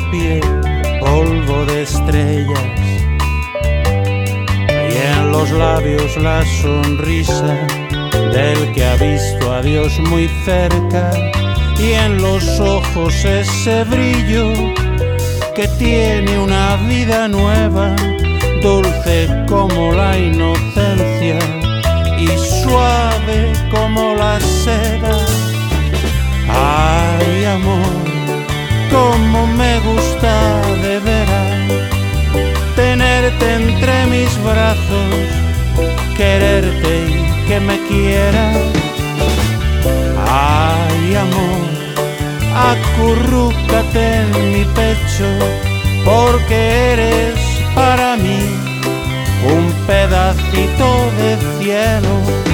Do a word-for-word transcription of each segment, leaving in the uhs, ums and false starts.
piel polvo de estrellas y en los labios la sonrisa del que ha visto a Dios muy cerca, y en los ojos ese brillo que tiene una vida nueva, dulce como la inocencia y suave como la seda. Ay, amor, cómo me gusta de veras tenerte entre mis brazos, quererte y que me quieras. Ay, amor, acurrúcate en mi pecho, porque eres para mí un pedacito de cielo.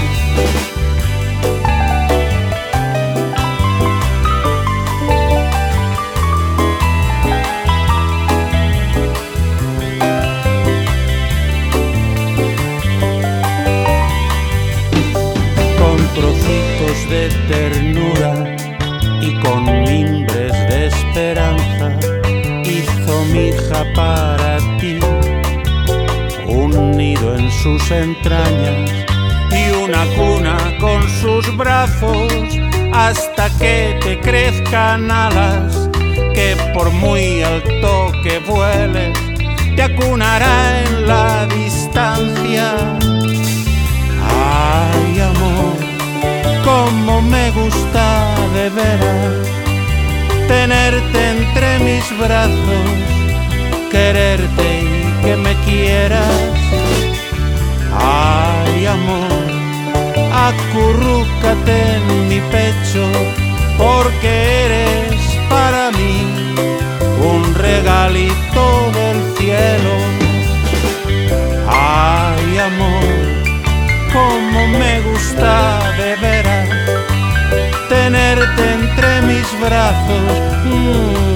Trocitos de ternura y con mimbres de esperanza hizo mi hija para ti un nido en sus entrañas y una cuna con sus brazos, hasta que te crezcan alas, que por muy alto que vueles te acunará en la distancia. Ay, amor, cómo me gusta de veras tenerte entre mis brazos, quererte y que me quieras. Ay, amor, acurrúcate en mi pecho, porque eres para mí un regalito del cielo. Ay, amor, cómo me gusta de veras tenerte entre mis brazos. Mm.